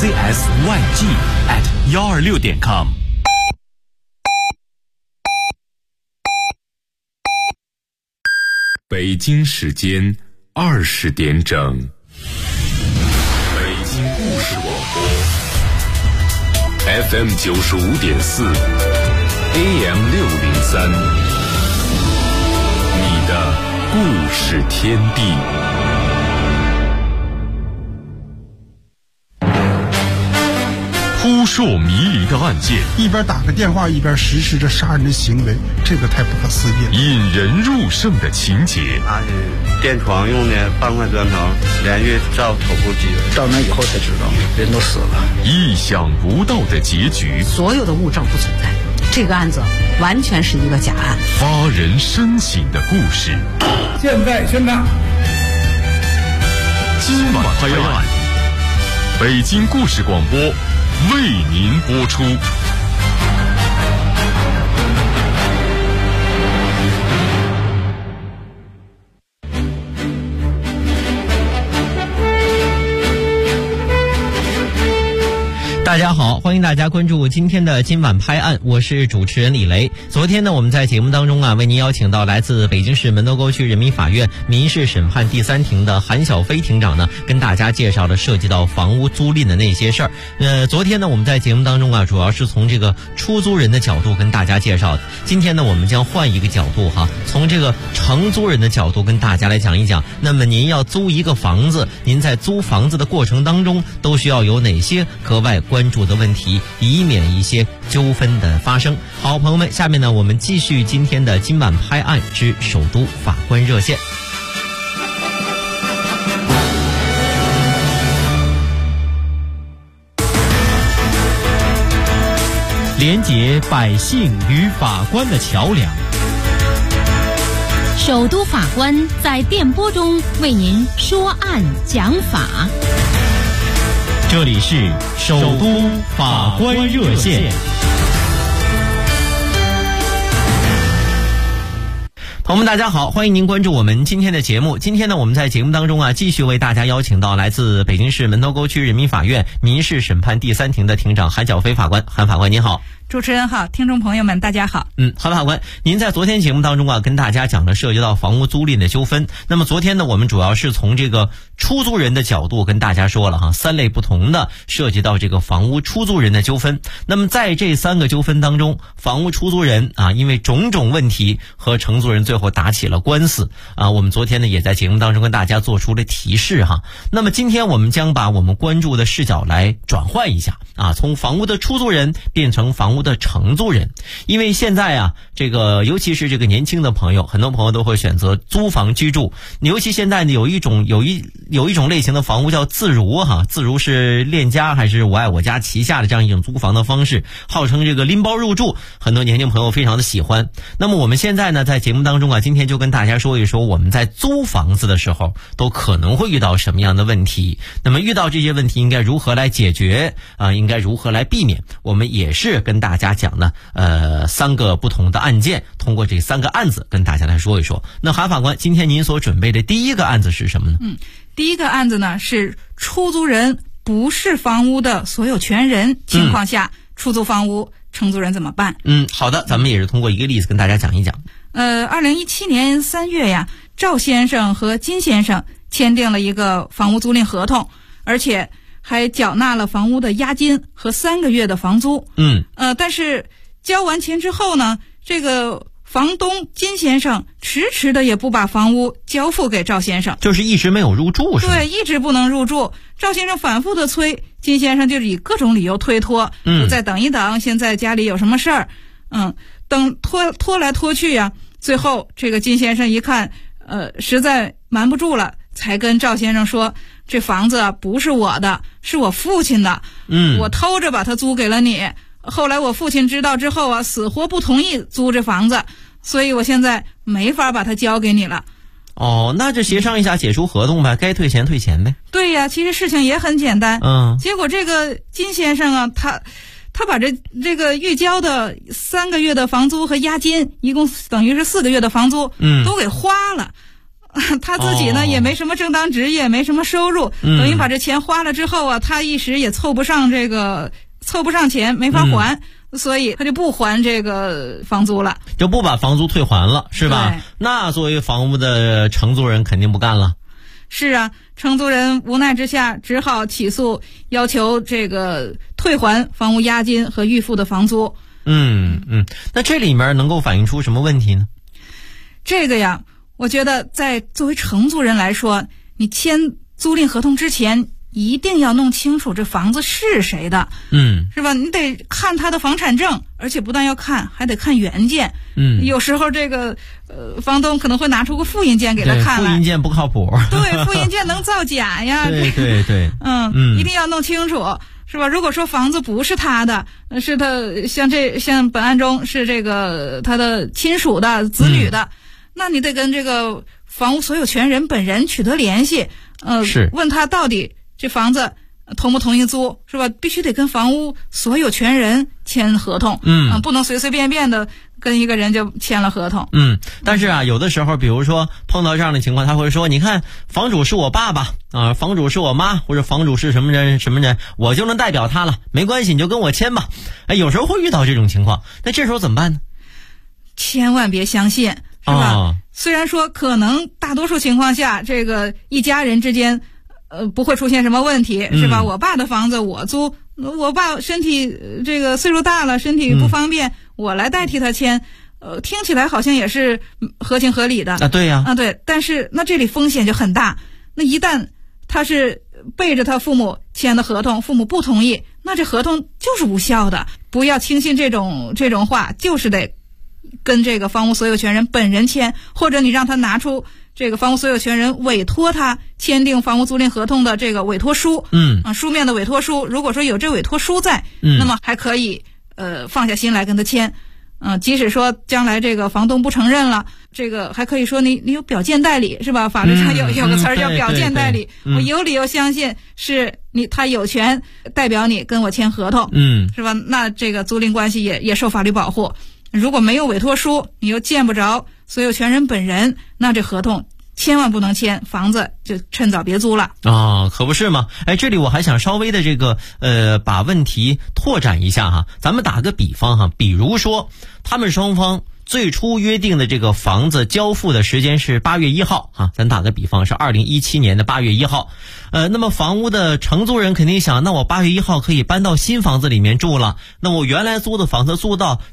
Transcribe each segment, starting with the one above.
csyg@126.com。北京时间20点整，北京故事广播 FM 95.4 AM 603，你的故事天地。扑朔迷离的案件， 一边打个电话一边实施着杀人的行为，这个太不可思议了。 引人入胜的情节， 他是电床用的半块砖头连续照头部击， 到那以后才知道人都死了。 意想不到的结局， 所有的物证不存在，这个案子完全是一个假案。 发人深省的故事， 现在宣判。 今晚拍案，北京故事广播为您播出。 大家好，欢迎大家关注今天的今晚拍案，我是主持人李雷。昨天呢，我们在节目当中为您邀请到来自北京市门头沟区人民法院民事审判第3庭的韩小飞庭长呢，跟大家介绍了涉及到房屋租赁的那些事儿。昨天呢，我们在节目当中主要是从这个出租人的角度跟大家介绍的。今天呢，我们将换一个角度从这个承租人的角度跟大家来讲一讲。那么您要租一个房子，您在租房子的过程当中都需要有哪些格外关注的问题，以免一些纠纷的发生。好，朋友们，下面呢，我们继续今天的今晚拍案之首都法官热线。连结百姓与法官的桥梁， 首都法官在电波中为您说案讲法。 这里是首都法官热线。朋友们大家好，欢迎您关注我们今天的节目。今天呢，我们在节目当中继续为大家邀请到来自北京市门头沟区人民法院民事审判第3庭的庭长韩小飞法官。韩法官您好。 主持人好，听众朋友们大家好。 韩法官，您在昨天节目当中跟大家讲了涉及到房屋租赁的纠纷。那么昨天呢，我们主要是从这个出租人的角度跟大家说了3类不同的涉及到这个房屋出租人的纠纷。那么在这3个纠纷当中，房屋出租人因为种种问题和承租人最后打起了官司我们昨天呢也在节目当中跟大家做出了提示那么今天我们将把我们关注的视角来转换一下从房屋的出租人变成房屋的承租人。因为现在这个尤其是这个年轻的朋友，很多朋友都会选择租房居住。尤其现在呢有一种类型的房屋叫自如自如是链家还是我爱我家旗下的这样一种租房的方式，号称这个拎包入住，很多年轻朋友非常的喜欢。那么我们现在呢在节目当中今天就跟大家说一说我们在租房子的时候都可能会遇到什么样的问题，那么遇到这些问题应该如何来解决应该如何来避免。我们也是跟大家讲呢3个不同的案件，通过这3个案子跟大家来说一说。那韩法官，今天您所准备的第一个案子是什么呢？ 第一个案子呢是出租人不是房屋的所有权人情况下，出租房屋承租人怎么办？ 好的，咱们也是通过一个例子跟大家讲一讲。 2017年3月赵先生和金先生签订了一个房屋租赁合同，而且还缴纳了房屋的押金和3个月的房租。但是交完钱之后呢，这个房东金先生迟的也不把房屋交付给赵先生， 就是一直没有入住是吧？ 对，一直不能入住。赵先生反复的催，金先生就以各种理由推脱，再等一等，现在家里有什么事儿。等拖来拖去最后这个金先生一看实在瞒不住了，才跟赵先生说，这房子不是我的，是我父亲的，我偷着把它租给了你，后来我父亲知道之后死活不同意租这房子，所以我现在没法把它交给你了。 那就协商一下解除合同呗，该退钱退钱呗。 对呀，其实事情也很简单。结果这个金先生他把这个预交的3个月的房租和押金，一共等于是4个月的房租，都给花了。 他自己呢也没什么正当职业，没什么收入，等于把这钱花了之后啊，他一时也凑不上钱，没法还。所以他就不还这个房租了， 就不把房租退还了，是吧？那作为房屋的承租人肯定不干了。 是啊，承租人无奈之下只好起诉，要求这个退还房屋押金和预付的房租。 那这里面能够反映出什么问题呢？ 这个呀，我觉得在作为承租人来说，你签租赁合同之前一定要弄清楚这房子是谁的，是吧？你得看他的房产证，而且不但要看，还得看原件。有时候这个房东可能会拿出个复印件给他看来， 复印件不靠谱。 对，复印件能造假呀。 对， 一定要弄清楚，是吧？如果说房子不是他的，是他像本案中是这个他的亲属的、子女的，那你得跟这个房屋所有权人本人取得联系，问他到底这房子同不同意租，是吧？必须得跟房屋所有权人签合同，不能随随便便的跟一个人就签了合同。 但是啊，有的时候比如说碰到这样的情况，他会说，你看房主是我爸爸啊，房主是我妈，或者房主是什么人，我就能代表他了，没关系，你就跟我签吧。有时候会遇到这种情况，那这时候怎么办呢？ 千万别相信，是吧？虽然说可能大多数情况下这个一家人之间不会出现什么问题，是吧？我爸的房子我租，我爸身体这个岁数大了，身体不方便，我来代替他签，听起来好像也是合情合理的啊。对呀， 对，但是那这里风险就很大，那一旦他是背着他父母签的合同，父母不同意，那这合同就是无效的。不要轻信这种话，就是得跟这个房屋所有权人本人签，或者你让他拿出这个房屋所有权人委托他签订房屋租赁合同的这个委托书，书面的委托书。如果说有这委托书在，那么还可以放下心来跟他签。即使说将来这个房东不承认了，这个还可以说你有表见代理，是吧？法律上有个词儿叫表见代理。我有理由相信是他有权代表你跟我签合同，是吧？那这个租赁关系也受法律保护。如果没有委托书，你又见不着所有权人本人，那这合同千万不能签，房子就趁早别租了啊！可不是吗？这里我还想稍微的这个把问题拓展一下哈。咱们打个比方哈，比如说他们双方最初约定的这个房子交付的时间是8月1号啊，咱打个比方是2017年的8月1号。那么房屋的承租人肯定想，那我8月1号可以搬到新房子里面住了，那我原来租的房子住到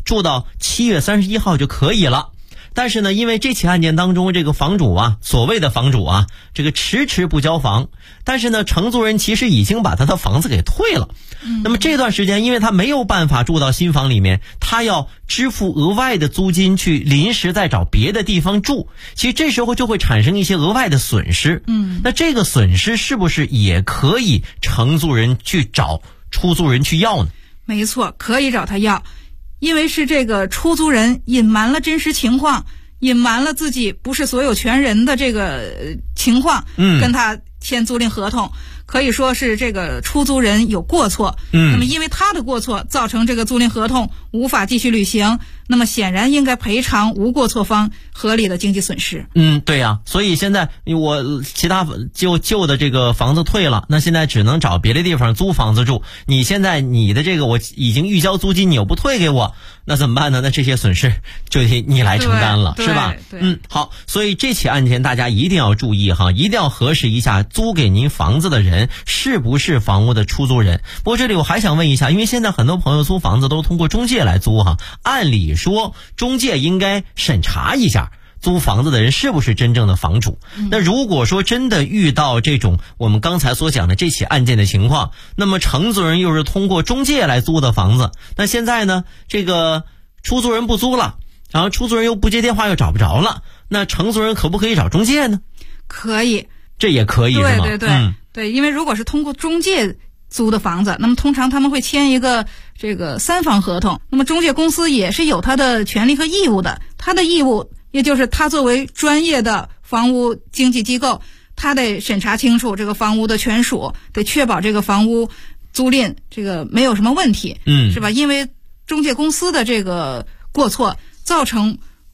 7月31号就可以了。但是呢，因为这起案件当中，这个房主啊，所谓的房主啊，这个迟不交房，但是呢，承租人其实已经把他的房子给退了。那么这段时间，因为他没有办法住到新房里面，他要支付额外的租金去临时再找别的地方住，其实这时候就会产生一些额外的损失。那这个损失是不是也可以承租人去找出租人去要呢？ 没错，可以找他要。因为是这个出租人隐瞒了真实情况，隐瞒了自己不是所有权人的这个情况，跟他签租赁合同，可以说是这个出租人有过错。那么因为他的过错造成这个租赁合同无法继续履行，那么显然应该赔偿无过错方合理的经济损失。 对呀，所以现在我其他旧的这个房子退了，那现在只能找别的地方租房子住。你现在你的这个我已经预交租金，你又不退给我，那怎么办呢？那这些损失就得你来承担了，是吧？好，所以这起案件大家一定要注意哈，一定要核实一下租给您房子的人是不是房屋的出租人。不过这里我还想问一下，因为现在很多朋友租房子都通过中介来租哈，按理说中介应该审查一下租房子的人是不是真正的房主。那如果说真的遇到这种我们刚才所讲的这起案件的情况，那么承租人又是通过中介来租的房子，那现在呢，这个出租人不租了，然后出租人又不接电话又找不着了，那承租人可不可以找中介呢？ 可以， 这也可以是吗？ 对，因为如果是通过中介租的房子，那么通常他们会签一个这个3方合同，那么中介公司也是有他的权利和义务的，他的义务也就是他作为专业的房屋经纪机构，他得审查清楚这个房屋的权属，得确保这个房屋租赁这个没有什么问题，是吧？因为中介公司的这个过错造成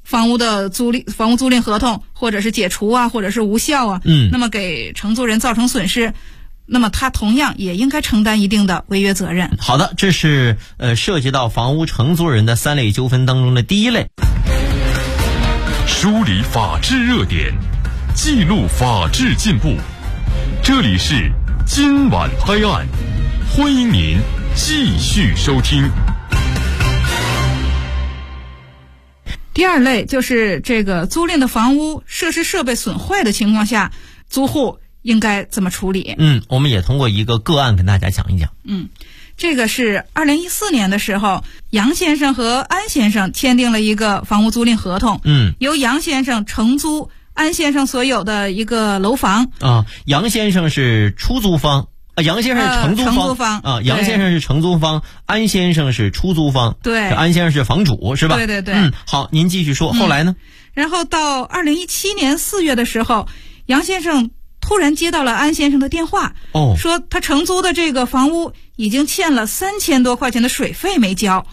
房屋租赁合同，或者是解除啊，或者是无效啊，那么给承租人造成损失，那么他同样也应该承担一定的违约责任。 好的，这是涉及到房屋承租人的3类纠纷当中的第一类。 梳理法治热点，记录法治进步，这里是今晚拍案，欢迎您继续收听。 第二类就是这个租赁的房屋设施设备损坏的情况下，租户应该怎么处理？ 我们也通过一个个案跟大家讲一讲。 这个是2014年的时候，杨先生和安先生签订了一个房屋租赁合同。由杨先生承租安先生所有的一个楼房。 杨先生是出租方。杨先生是承租方啊，杨先生是承租方，安先生是出租方。 对， 安先生是房主是吧？ 对对对。 好，您继续说，后来呢？ 然后到2017年4月的时候，杨先生突然接到了安先生的电话，说他承租的这个房屋已经欠了3000多块钱的水费没交。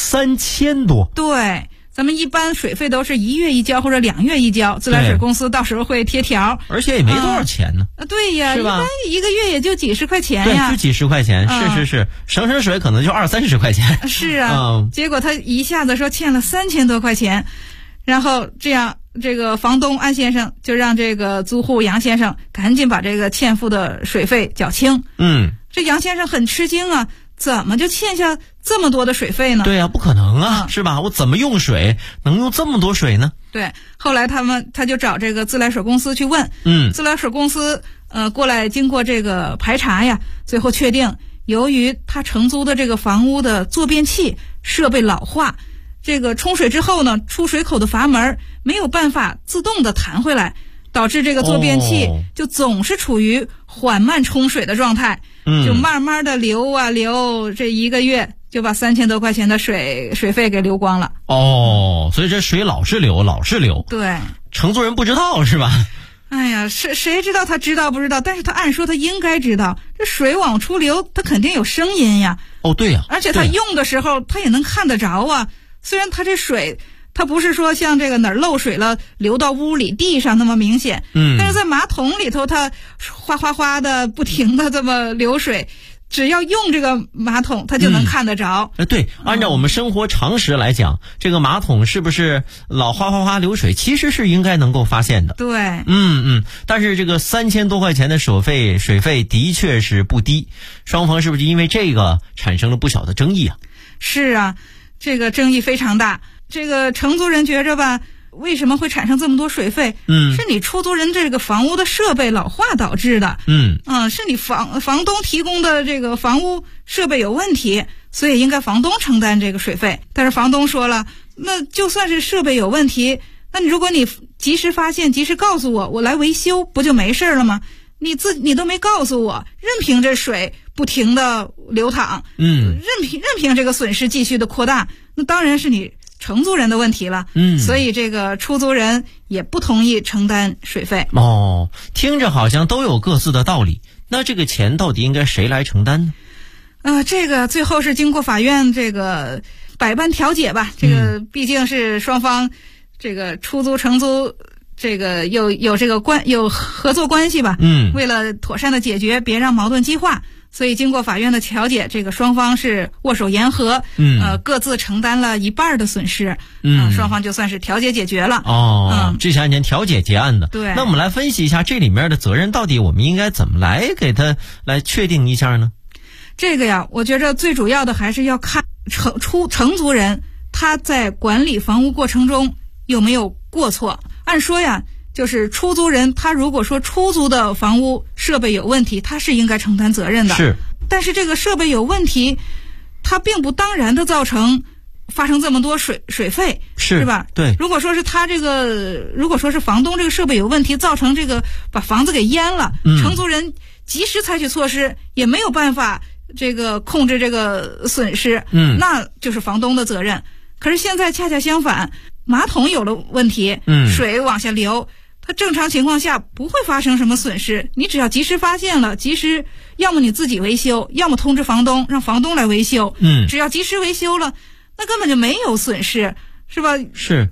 3000多？ 对。咱们一般水费都是1月一交或者2月一交，自来水公司到时候会贴条， 而且也没多少钱呢。 对呀，一般一个月也就几十块钱呀。 对，就几十块钱，是，省水可能就20-30块钱。 是啊，结果他一下子说欠了3000多块钱，然后这样这个房东安先生就让这个租户杨先生赶紧把这个欠付的水费缴清。这杨先生很吃惊啊。怎么就欠下这么多的水费呢？ 对啊，不可能啊，是吧？我怎么用水能用这么多水呢？ 对，后来他就找这个自来水公司去问，自来水公司过来经过这个排查呀，最后确定，由于他承租的这个房屋的坐便器设备老化，这个冲水之后呢，出水口的阀门没有办法自动的弹回来，导致这个坐便器就总是处于缓慢冲水的状态。就慢慢的流啊流，这1个月就把3000多块钱的水费给流光了。 所以这水老是流。 对， 承租人不知道是吧？ 哎呀，谁知道他知道不知道？但是他按说他应该知道，这水往出流，他肯定有声音呀。 对呀。 而且他用的时候，他也能看得着啊。虽然他这水，它不是说像这个哪儿漏水了流到屋里地上那么明显，但是在马桶里头它哗哗哗的不停的这么流水，只要用这个马桶它就能看得着。 对，按照我们生活常识来讲，这个马桶是不是老哗哗哗流水，其实是应该能够发现的。 对， 但是这个3000多块钱的水费的确是不低，双方是不是因为这个产生了不小的争议啊？ 是啊，这个争议非常大。这个承租人觉着吧，为什么会产生这么多水费？是你出租人这个房屋的设备老化导致的。是你房东提供的这个房屋设备有问题，所以应该房东承担这个水费。但是房东说了，那就算是设备有问题，那如果你及时发现，及时告诉我，我来维修，不就没事了吗？你都没告诉我，任凭这水不停的流淌，任凭这个损失继续的扩大，那当然是你承租人的问题了。所以这个出租人也不同意承担水费。 听着好像都有各自的道理，那这个钱到底应该谁来承担呢？ 这个最后是经过法院这个百般调解吧，这个毕竟是双方这个出租承租这个有这个有合作关系吧。为了妥善的解决，别让矛盾激化，所以经过法院的调解，这个双方是握手言和，各自承担了一半的损失，双方就算是调解解决了。 这起案件调解结案的。 对， 那我们来分析一下这里面的责任到底我们应该怎么来给他来确定一下呢？ 这个呀，我觉着最主要的还是要看承租人他在管理房屋过程中有没有过错。按说呀，就是出租人他如果说出租的房屋设备有问题，他是应该承担责任的。 是， 但是这个设备有问题，它并不当然的造成发生这么多水费，是吧？ 对。 如果说是房东这个设备有问题，造成这个把房子给淹了，承租人及时采取措施，也没有办法这个控制这个损失，那就是房东的责任。可是现在恰恰相反，马桶有了问题，水往下流，它正常情况下不会发生什么损失，你只要及时发现了，及时要么你自己维修，要么通知房东让房东来维修，只要及时维修了，那根本就没有损失，是吧？ 是。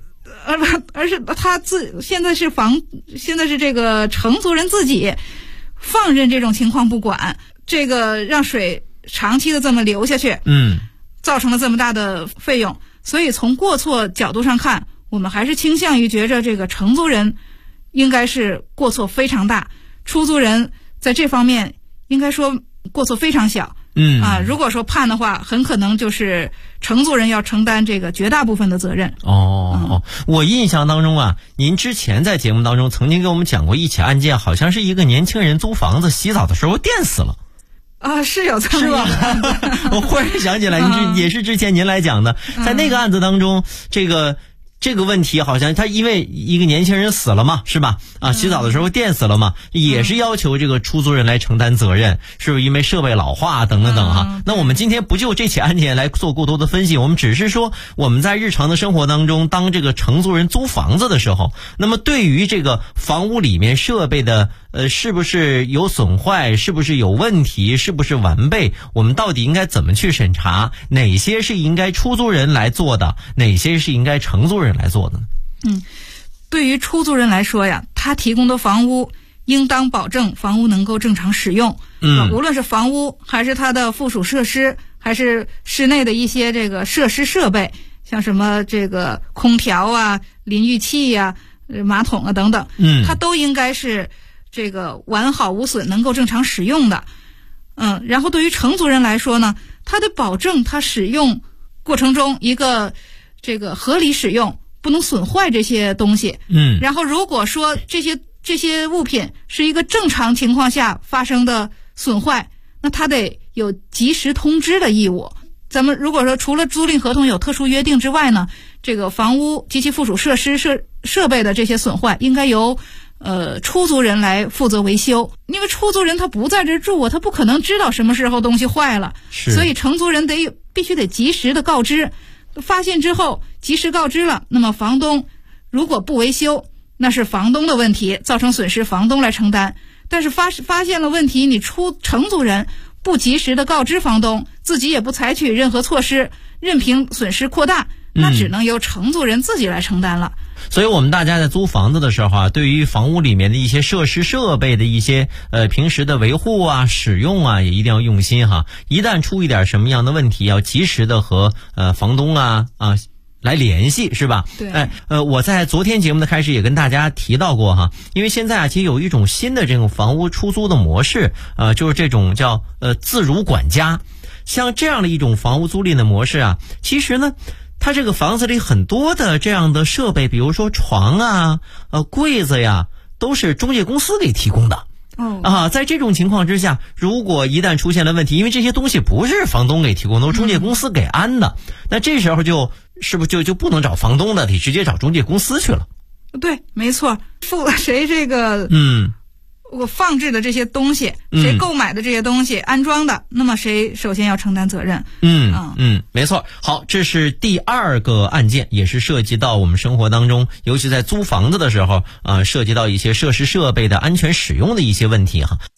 而是他现在是这个承租人自己放任这种情况不管，这个让水长期的这么流下去，造成了这么大的费用。所以从过错角度上看，我们还是倾向于觉着这个承租人应该是过错非常大，出租人在这方面应该说过错非常小。如果说判的话，很可能就是承租人要承担这个绝大部分的责任。 我印象当中啊，您之前在节目当中曾经给我们讲过一起案件，好像是一个年轻人租房子洗澡的时候电死了。 是有这么一个案子。 是吧？我忽然想起来，也是之前您来讲的，在那个案子当中，这个问题好像他因为一个年轻人死了嘛，是吧？洗澡的时候电死了嘛，也是要求这个出租人来承担责任，是不是因为设备老化等等等哈？那我们今天不就这起案件来做过多的分析，我们只是说我们在日常的生活当中，当这个承租人租房子的时候，那么对于这个房屋里面设备的是不是有损坏，是不是有问题，是不是完备，我们到底应该怎么去审查？哪些是应该出租人来做的，哪些是应该承租人来做的呢？ 对于出租人来说呀，他提供的房屋应当保证房屋能够正常使用。无论是房屋还是它的附属设施，还是室内的一些这个设施设备，像什么这个空调啊、淋浴器啊、马桶啊等等，它都应该是这个完好无损，能够正常使用的。然后对于承租人来说呢，他得保证他使用过程中一个这个合理使用，不能损坏这些东西。然后如果说这些物品是一个正常情况下发生的损坏，那他得有及时通知的义务。咱们如果说除了租赁合同有特殊约定之外呢，这个房屋及其附属设施设备的这些损坏，应该由出租人来负责维修。因为出租人他不在这住啊，他不可能知道什么时候东西坏了，所以承租人必须得及时的告知。发现之后及时告知了，那么房东如果不维修，那是房东的问题，造成损失房东来承担。但是发现了问题，你承租人不及时的告知房东，自己也不采取任何措施，任凭损失扩大，那只能由承租人自己来承担了。 所以我们大家在租房子的时候啊，对于房屋里面的一些设施设备的一些平时的维护啊、使用啊，也一定要用心哈。一旦出一点什么样的问题，要及时的和房东来联系，是吧？ 对。 我在昨天节目的开始也跟大家提到过哈，因为现在其实有一种新的这种房屋出租的模式，就是这种叫自如管家。像这样的一种房屋租赁的模式啊，其实呢，它这个房子里很多的这样的设备，比如说床啊、柜子呀，都是中介公司给提供的。在这种情况之下，如果一旦出现了问题，因为这些东西不是房东给提供的，都是中介公司给安的，那这时候是不是就不能找房东的，得直接找中介公司去了？ 对，没错，付了谁这个我放置的这些东西，谁购买的这些东西安装的，那么谁首先要承担责任。 没错。好，这是第二个案件，也是涉及到我们生活当中，尤其在租房子的时候涉及到一些设施设备的安全使用的一些问题哈。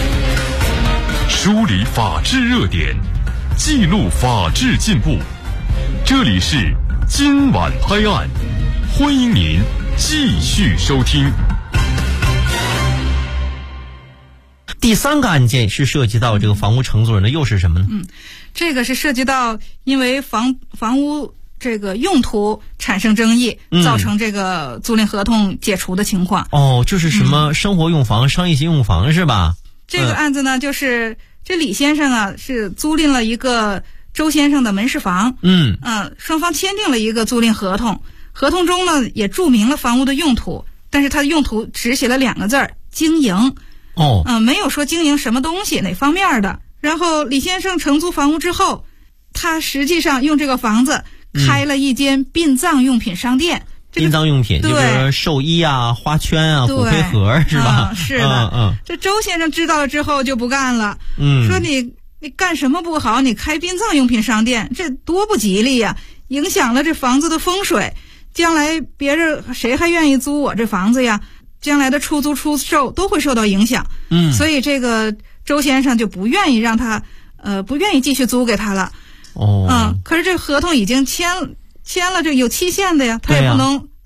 梳理法治热点，记录法治进步，这里是今晚拍案，欢迎您继续收听。 第三个案件是涉及到这个房屋承租人的，又是什么呢？ 这个是涉及到因为房屋这个用途产生争议，造成这个租赁合同解除的情况。 就是什么生活用房、商业性用房是吧？ 这个案子呢，就是这李先生啊是租赁了一个周先生的门市房。双方签订了一个租赁合同，合同中呢也注明了房屋的用途，但是它的用途只写了2个字儿：经营。没有说经营什么东西哪方面的。然后李先生承租房屋之后，他实际上用这个房子开了一间殡葬用品商店。 殡葬用品就是寿衣啊、花圈啊、骨灰盒是吧？ 是的。这周先生知道了之后就不干了，说你干什么不好，你开殡葬用品商店，这多不吉利呀，影响了这房子的风水，将来别人谁还愿意租我这房子呀？将来的出租出售都会受到影响。所以这个周先生就不愿意让他不愿意继续租给他了。可是这合同已经签了，这有期限的呀，他也不能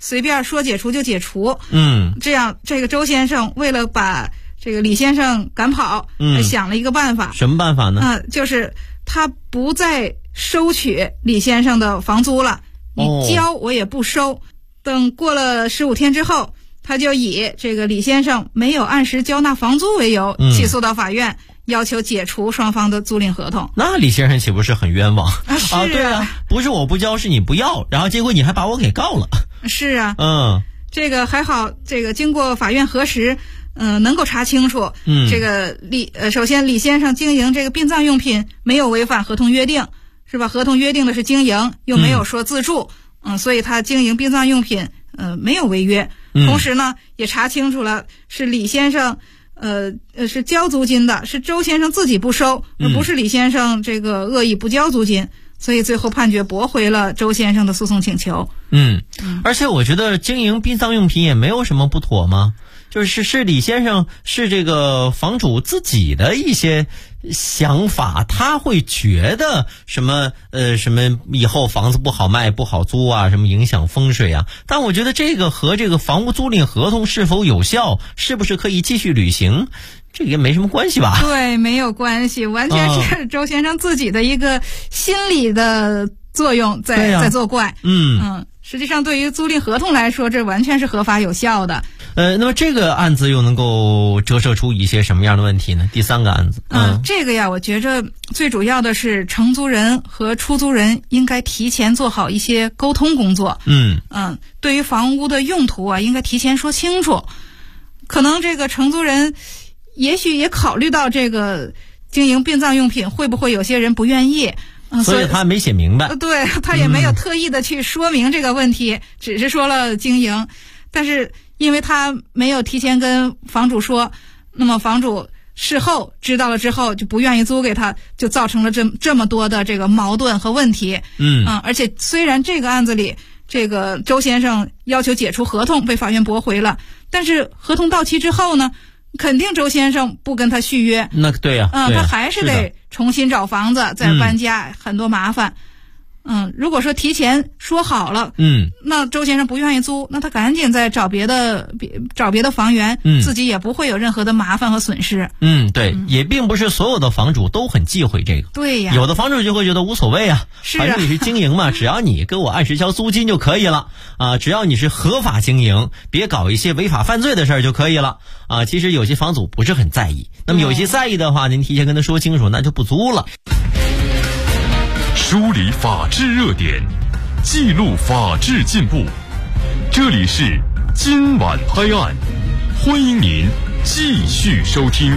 随便说解除就解除。 这样这个周先生为了把这个李先生赶跑，想了一个办法。 什么办法呢？ 就是他不再收取李先生的房租了，你交我也不收。等过了15天之后，他就以这个李先生没有按时交纳房租为由，起诉到法院，要求解除双方的租赁合同。 那李先生岂不是很冤枉是啊， 对啊，不是我不交，是你不要，然后结果你还把我给告了。 是啊，这个还好，这个经过法院核实，能够查清楚，这个首先李先生经营这个殡葬用品没有违反合同约定，是吧？合同约定的是经营，又没有说自住，所以他经营殡葬用品没有违约。同时呢，也查清楚了是李先生是交租金的，是周先生自己不收，而不是李先生这个恶意不交租金。所以最后判决驳回了周先生的诉讼请求。 而且我觉得经营殡葬用品也没有什么不妥吗？是李先生是这个房主自己的一些想法，他会觉得什么以后房子不好卖不好租啊，什么影响风水啊。但我觉得这个和这个房屋租赁合同是否有效，是不是可以继续履行，这个也没什么关系吧？ 对，没有关系，完全是周先生自己的一个心理的作用在作怪。实际上对于租赁合同来说，这完全是合法有效的。 那么这个案子又能够折射出一些什么样的问题呢？第3个案子， 这个呀，我觉着最主要的是承租人和出租人应该提前做好一些沟通工作。对于房屋的用途啊，应该提前说清楚。可能这个承租人也许也考虑到这个经营殡葬用品会不会有些人不愿意。 所以他没写明白。 对，他也没有特意的去说明这个问题，只是说了经营。但是因为他没有提前跟房主说，那么房主事后知道了之后就不愿意租给他，就造成了这么多的这个矛盾和问题。而且虽然这个案子里这个周先生要求解除合同被法院驳回了，但是合同到期之后呢，肯定周先生不跟他续约。 那对呀， 他还是得重新找房子，再搬家，很多麻烦。如果说提前说好了，那周先生不愿意租，那他赶紧再找别的房源，自己也不会有任何的麻烦和损失。 对，也并不是所有的房主都很忌讳这个。 对呀， 有的房主就会觉得无所谓啊，反正你是经营嘛，只要你给我按时交租金就可以了啊，只要你是合法经营，别搞一些违法犯罪的事儿就可以了啊。其实有些房主不是很在意，那么有些在意的话，您提前跟他说清楚，那就不租了。 梳理法治热点，记录法治进步。这里是今晚拍案，欢迎您继续收听。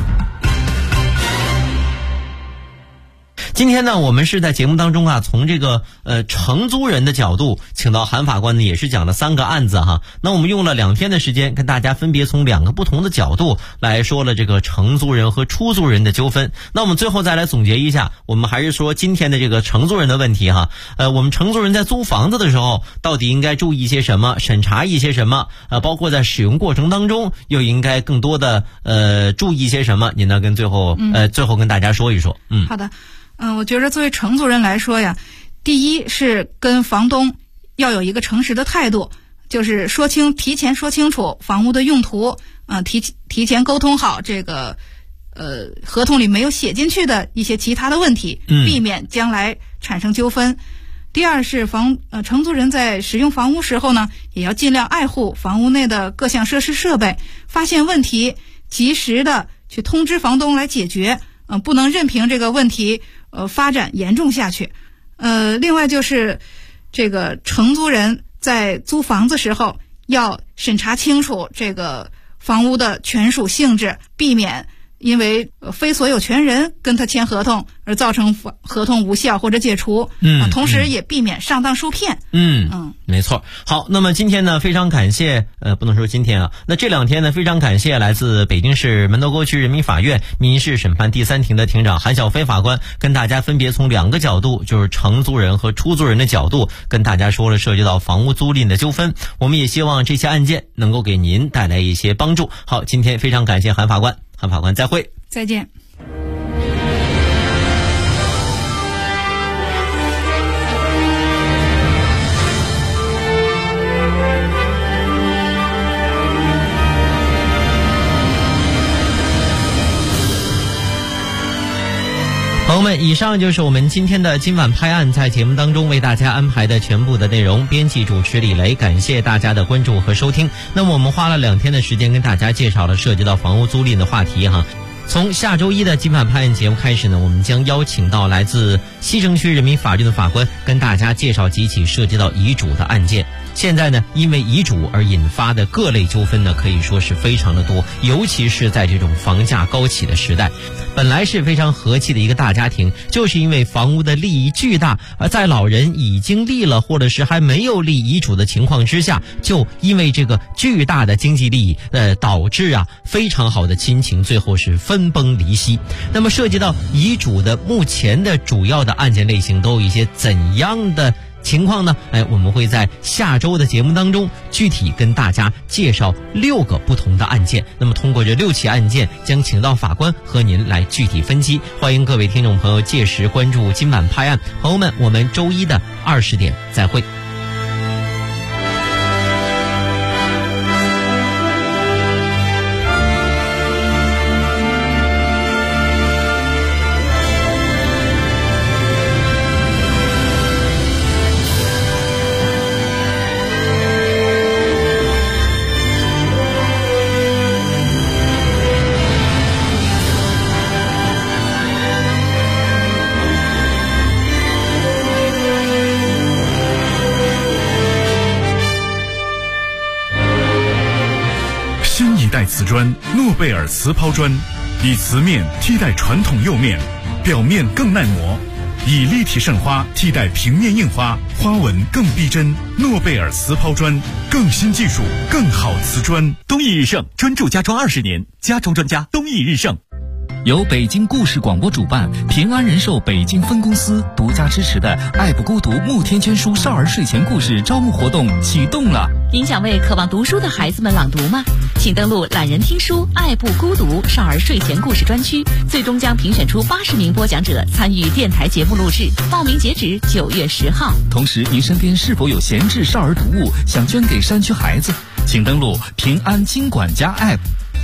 今天呢，我们是在节目当中啊，从这个承租人的角度，请到韩法官呢，也是讲了3个案子哈。那我们用了2天的时间，跟大家分别从2个不同的角度来说了这个承租人和出租人的纠纷。那我们最后再来总结一下，我们还是说今天的这个承租人的问题哈。我们承租人在租房子的时候，到底应该注意一些什么，审查一些什么？包括在使用过程当中，又应该更多的注意一些什么？您呢，跟最后跟大家说一说。 好的。我觉得作为承租人来说呀，第一是跟房东要有一个诚实的态度，就是提前说清楚房屋的用途，提前沟通好这个合同里没有写进去的一些其他的问题，避免将来产生纠纷。第二是承租人在使用房屋时候呢，也要尽量爱护房屋内的各项设施设备，发现问题及时的去通知房东来解决，不能任凭这个问题发展严重下去。另外就是这个承租人在租房子时候要审查清楚这个房屋的权属性质，避免因为非所有权人跟他签合同而造成合同无效或者解除。同时也避免上当受骗。 没错。好，那么今天呢，非常感谢不能说今天啊，那这2天呢，非常感谢来自北京市门头沟区人民法院民事审判第3庭的庭长韩小飞法官，跟大家分别从2个角度，就是承租人和出租人的角度，跟大家说了涉及到房屋租赁的纠纷。我们也希望这些案件能够给您带来一些帮助。好，今天非常感谢韩法官，韩法官再会。 再见。 们，以上就是我们今天的今晚拍案，在节目当中为大家安排的全部的内容。编辑主持李雷，感谢大家的关注和收听。那么我们花了2天的时间跟大家介绍了涉及到房屋租赁的话题哈。从下周一的今晚拍案节目开始呢，我们将邀请到来自西城区人民法院的法官，跟大家介绍几起涉及到遗嘱的案件。现在呢，因为遗嘱而引发的各类纠纷呢，可以说是非常的多，尤其是在这种房价高企的时代。本来是非常和气的一个大家庭，就是因为房屋的利益巨大，而在老人已经立了或者是还没有立遗嘱的情况之下，就因为这个巨大的经济利益，导致非常好的亲情最后是分崩离析。那么涉及到遗嘱的目前的主要的案件类型都有一些怎样的情况呢？我们会在下周的节目当中具体跟大家介绍6个不同的案件。那么通过这6起案件，将请到法官和您来具体分析。欢迎各位听众朋友届时关注今晚拍案。朋友们，我们周一的20点再会。 瓷砖诺贝尔瓷抛砖，以瓷面替代传统釉面，表面更耐磨；以立体渗花替代平面印花，花纹更逼真。诺贝尔瓷抛砖，更新技术，更好瓷砖。 东义日盛专注家装20年，家装专家东义日盛。 由北京故事广播主办，平安人寿北京分公司独家支持的爱不孤独慕天娟书少儿睡前故事招募活动启动了。 您想为渴望读书的孩子们朗读吗？请登录懒人听书爱不孤独少儿睡前故事专区，最终将评选出80名播讲者参与电台节目录制，报名截止9月10号。 同时，您身边是否有闲置少儿读物想捐给山区孩子？请登录平安经管家 App。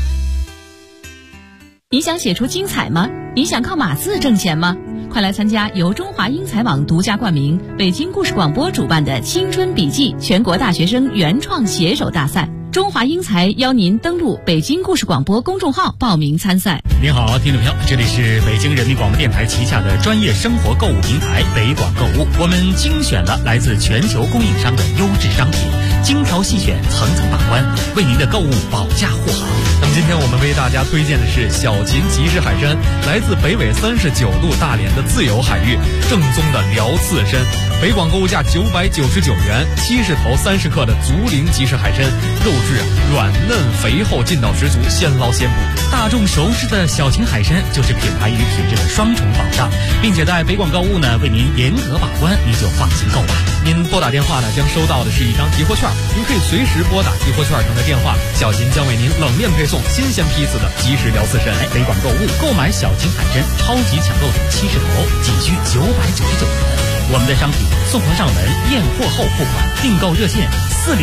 你想写出精彩吗？你想靠码字挣钱吗？快来参加由中华英才网独家冠名、北京故事广播主办的青春笔记全国大学生原创写手大赛。中华英才邀您登录北京故事广播公众号报名参赛。 您好，听众朋友，这里是北京人民广播电台旗下的专业生活购物平台北广购物。我们精选了来自全球供应商的优质商品，精挑细选，层层把关，为您的购物保驾护航。 那么今天我们为大家推荐的是小秦集市海参，来自北纬39度大连的自由海域，正宗的辽刺参。北广购物价999元，70头30克的竹林集市海参，肉质软嫩肥厚，劲道十足，现捞现捕。 大众熟知的小秦海参就是品牌与品质的双重保障，并且在北广购物呢为您严格把关，您就放心购买。 您拨打电话呢将收到的是一张集货券，您可以随时拨打集货券上的电话，小秦将为您冷链配送新鲜批次的即食辽刺参。 北广购物购买小秦海参超级抢购组70头，仅需999元。我们的商品送货上门，验货后付款，订购热线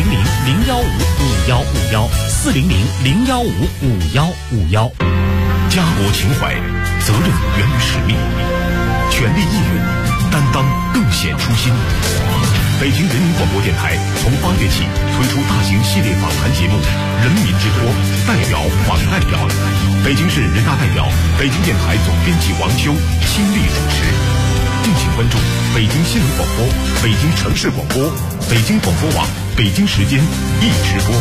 400-015-5151，400-015-5151。 家国情怀，责任源于使命，权力义勇，担当更显初心。北京人民广播电台从8月起推出大型系列访谈节目《人民之播》，代表访代表。北京市人大代表、北京电台总编辑王秋亲力主持。敬请关注北京新闻广播、北京城市广播、北京广播网北京时间一直播。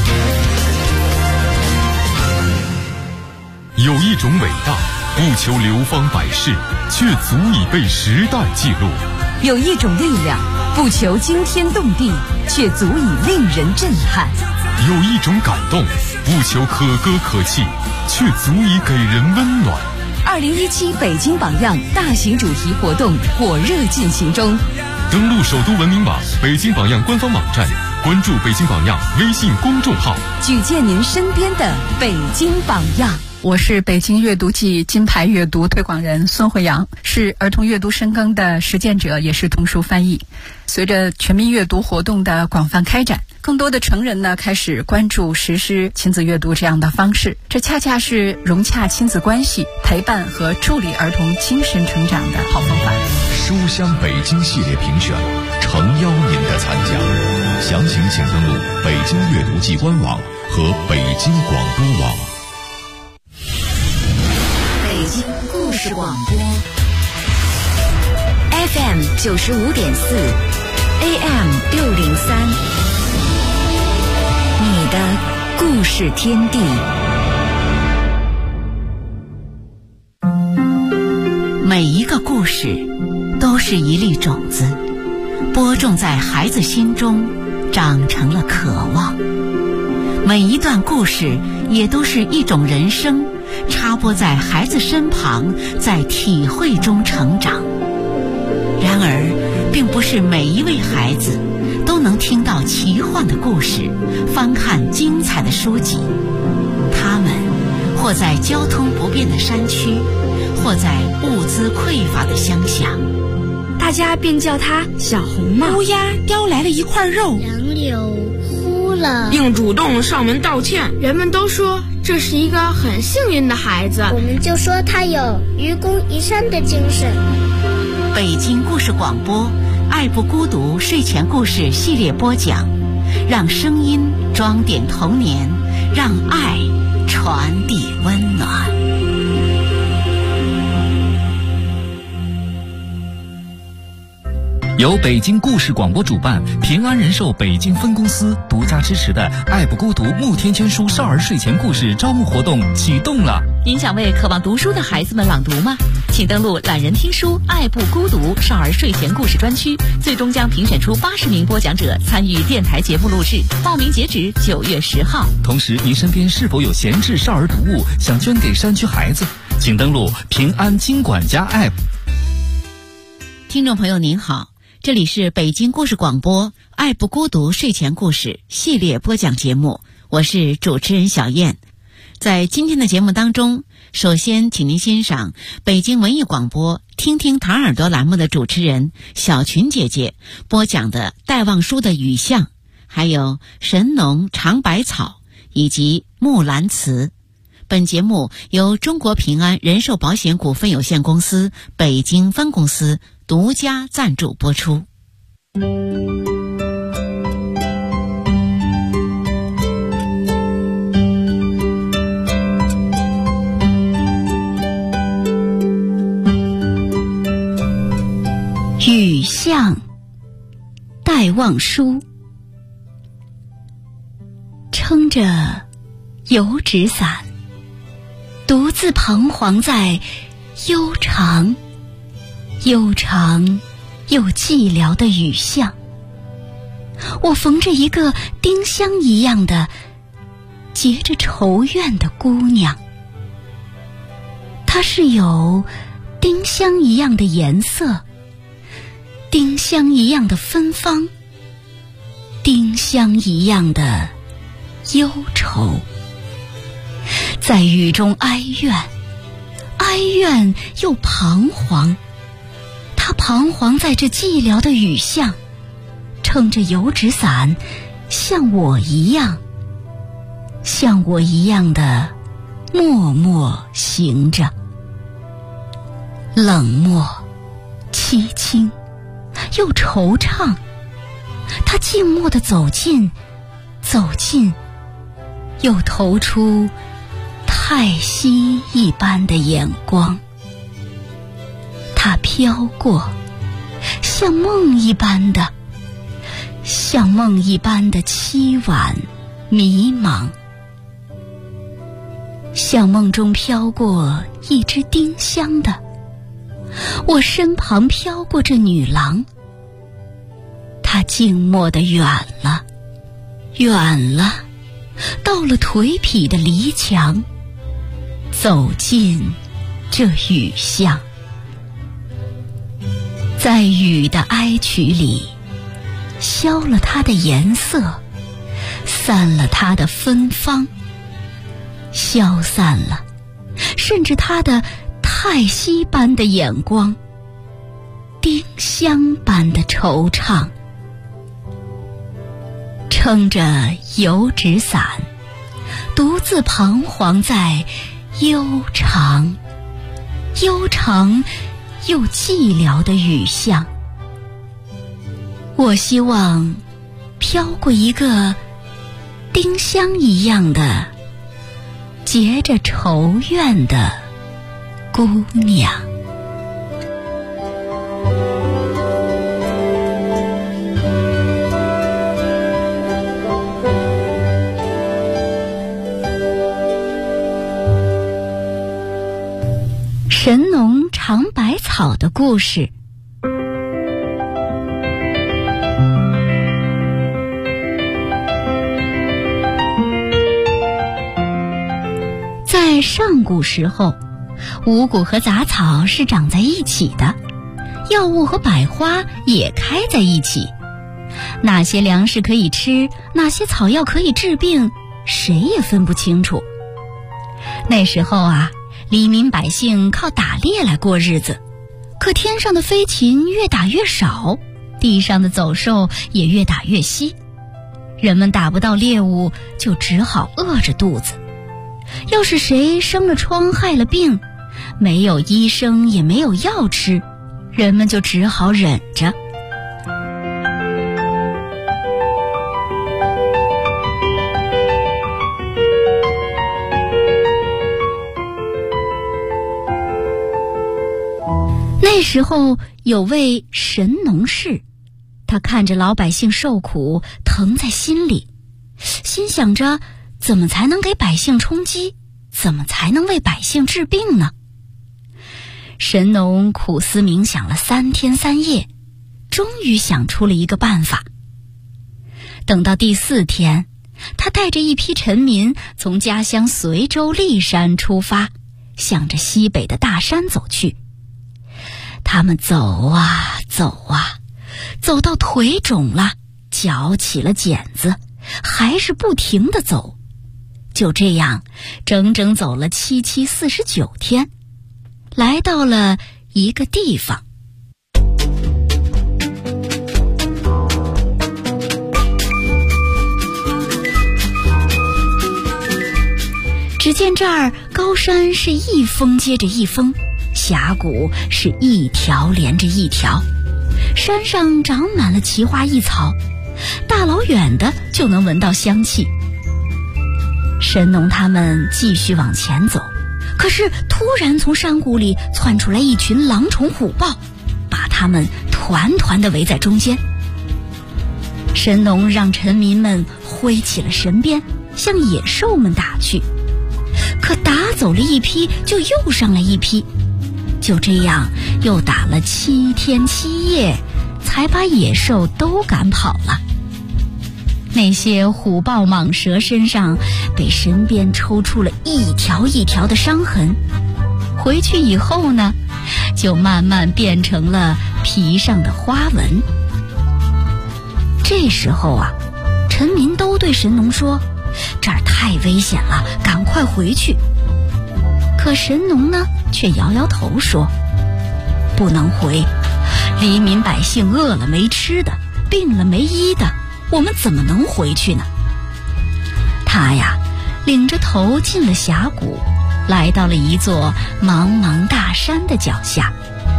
有一种伟大，不求流芳百世，却足以被时代记录； 有一种力量，不求惊天动地，却足以令人震撼； 有一种感动，不求可歌可泣，却足以给人温暖。 2017北京榜样大型主题活动火热进行中， 登录首都文明网、北京榜样官方网站，关注北京榜样微信公众号， 举荐您身边的北京榜样。 我是北京阅读季金牌阅读推广人孙慧阳，是儿童阅读深耕的实践者，也是童书翻译。随着全民阅读活动的广泛开展， 更多的成人呢开始关注实施亲子阅读这样的方式，这恰恰是融洽亲子关系、陪伴和助力儿童精神成长的好方法。 书香北京系列评选，诚邀您的参加。详情请登录北京阅读季官网和北京广播网。 北京故事广播 FM 95.4 AM 603，你的故事天地。 每一个故事都是一粒种子，播种在孩子心中，长成了渴望。每一段故事也都是一种人生，插播在孩子身旁，在体会中成长。然而，并不是每一位孩子都能听到奇幻的故事，翻看精彩的书籍。他们或在交通不便的山区，或在物资匮乏的乡下， 大家便叫他小红帽。 乌鸦叼来了一块肉， 杨柳哭了， 并主动上门道歉。 人们都说这是一个很幸运的孩子， 我们就说他有愚公移山的精神。 北京故事广播爱不孤独睡前故事系列播讲，让声音装点童年，让爱传递温暖。 由北京故事广播主办，平安人寿北京分公司独家支持的爱不孤独慕天圈书少儿睡前故事招募活动启动了。 您想为渴望读书的孩子们朗读吗？请登录懒人听书爱不孤独少儿睡前故事专区，最终将评选出80名播讲者参与电台节目录制，报名截止9月10号。 同时，您身边是否有闲置少儿读物想捐给山区孩子？请登录平安金管家 App。 听众朋友您好，这里是北京故事广播爱不孤独睡前故事系列播讲节目，我是主持人小燕。在今天的节目当中，首先请您欣赏北京文艺广播听听唐耳朵栏目的主持人小群姐姐播讲的戴望舒的雨巷，还有神农尝百草以及木兰辞。本节目由中国平安人寿保险股份有限公司北京分公司独家赞助播出。雨巷，戴望舒。撑着油纸伞，独自彷徨在悠长又寂寥的雨巷。我逢着一个丁香一样的结着愁怨的姑娘，她是有丁香一样的颜色，丁香一样的芬芳，丁香一样的忧愁，在雨中哀怨又彷徨。他彷徨在这寂寥的雨巷，撑着油纸伞，像我一样的默默行着，冷漠凄清又惆怅。他静默地走近，又投出叹息一般的眼光。他飘过，像梦一般的凄婉迷茫，像梦中飘过一只丁香的，我身旁飘过这女郎。她静默地远了，到了颓圮的篱墙，走进这雨巷。在雨的哀曲里，消了它的颜色，散了它的芬芳，消散了甚至它的叹息般的眼光，丁香般的惆怅。 撑着油纸伞，独自彷徨在悠长悠长又寂寥的雨巷。我希望飘过一个丁香一样的结着愁怨的姑娘。神农尝百草的故事。在上古时候，五谷和杂草是长在一起的，药物和百花也开在一起。哪些粮食可以吃，哪些草药可以治病，谁也分不清楚。那时候啊，黎民百姓靠打猎来过日子，可天上的飞禽越打越少，地上的走兽也越打越稀，人们打不到猎物，就只好饿着肚子。要是谁生了疮害了病，没有医生也没有药吃，人们就只好忍着。那时候有位神农氏，他看着老百姓受苦，疼在心里，心想着怎么才能给百姓充饥，怎么才能为百姓治病呢？神农苦思冥想了3天3夜，终于想出了一个办法。等到第4天，他带着一批臣民从家乡随州骊山出发，向着西北的大山走去。他们走啊走啊，走到腿肿了，脚起了茧子，还是不停地走。就这样整整走了77、49天，来到了一个地方。只见这儿高山是一峰接着一峰，峡谷是一条连着一条，山上长满了奇花异草，大老远的就能闻到香气。神农他们继续往前走，可是突然从山谷里窜出来一群狼虫虎豹，把他们团团地围在中间。神农让臣民们挥起了神鞭，向野兽们打去，可打走了一批，就又上来一批，就这样又打了7天7夜，才把野兽都赶跑了。那些虎豹蟒蛇身上被神鞭抽出了一条一条的伤痕，回去以后呢，就慢慢变成了皮上的花纹。这时候啊，臣民都对神农说，这儿太危险了，赶快回去。可神农呢，却摇摇头说，不能回，黎民百姓饿了没吃的，病了没医的，我们怎么能回去呢？他呀，领着头进了峡谷，来到了一座茫茫大山的脚下。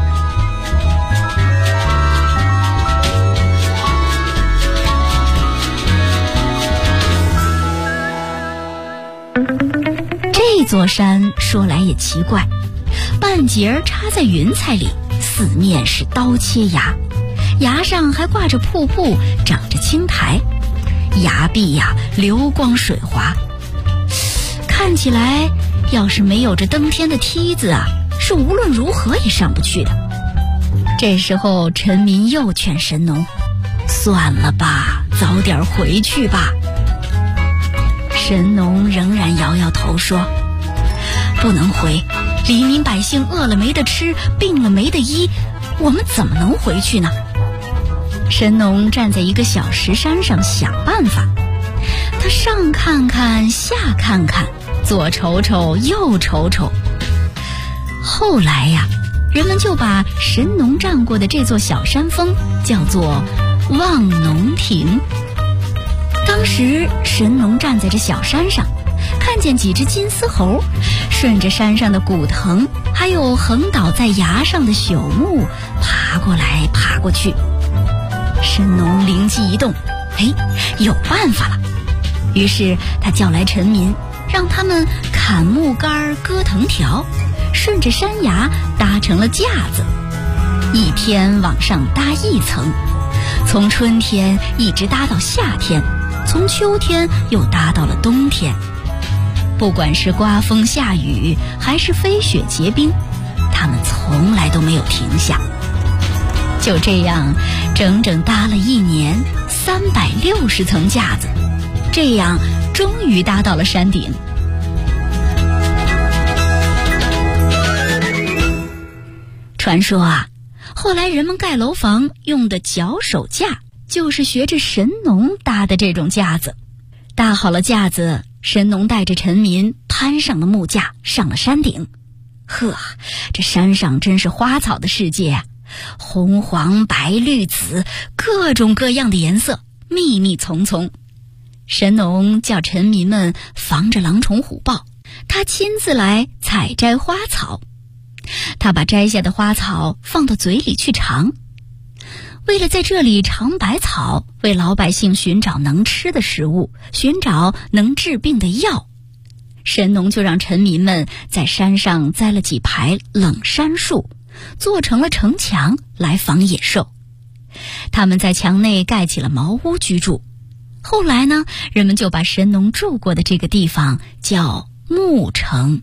这座山说来也奇怪，半截插在云彩里，四面是刀切崖，崖上还挂着瀑布，长着青苔，崖壁呀流光水滑，看起来要是没有这登天的梯子啊，是无论如何也上不去的。这时候臣民又劝神农，算了吧，早点回去吧。神农仍然摇摇头说，不能回，黎民百姓饿了没得吃，病了没得医，我们怎么能回去呢？神农站在一个小石山上想办法，他上看看下看看，左瞅瞅右瞅瞅。后来呀，人们就把神农站过的这座小山峰叫做望农亭。 当时神农站在这小山上，看见几只金丝猴顺着山上的古藤，还有横倒在崖上的朽木爬过来爬过去。神农灵机一动，有办法了。于是他叫来臣民，让他们砍木杆割藤条，顺着山崖搭成了架子，一天往上搭一层，从春天一直搭到夏天，从秋天又搭到了冬天。不管是刮风下雨还是飞雪结冰，他们从来都没有停下。就这样整整搭了1年，360层架子，这样终于搭到了山顶。传说啊，后来人们盖楼房用的脚手架，就是学着神农搭的这种架子。搭好了架子，神农带着臣民攀上了木架，上了山顶。这山上真是花草的世界啊，红黄白绿紫，各种各样的颜色，密密丛丛。神农叫臣民们防着狼虫虎豹，他亲自来采摘花草。他把摘下的花草放到嘴里去尝，为了在这里尝百草，为老百姓寻找能吃的食物，寻找能治病的药，神农就让臣民们在山上栽了几排冷杉树，做成了城墙来防野兽。他们在墙内盖起了茅屋居住。后来呢，人们就把神农住过的这个地方叫牧城。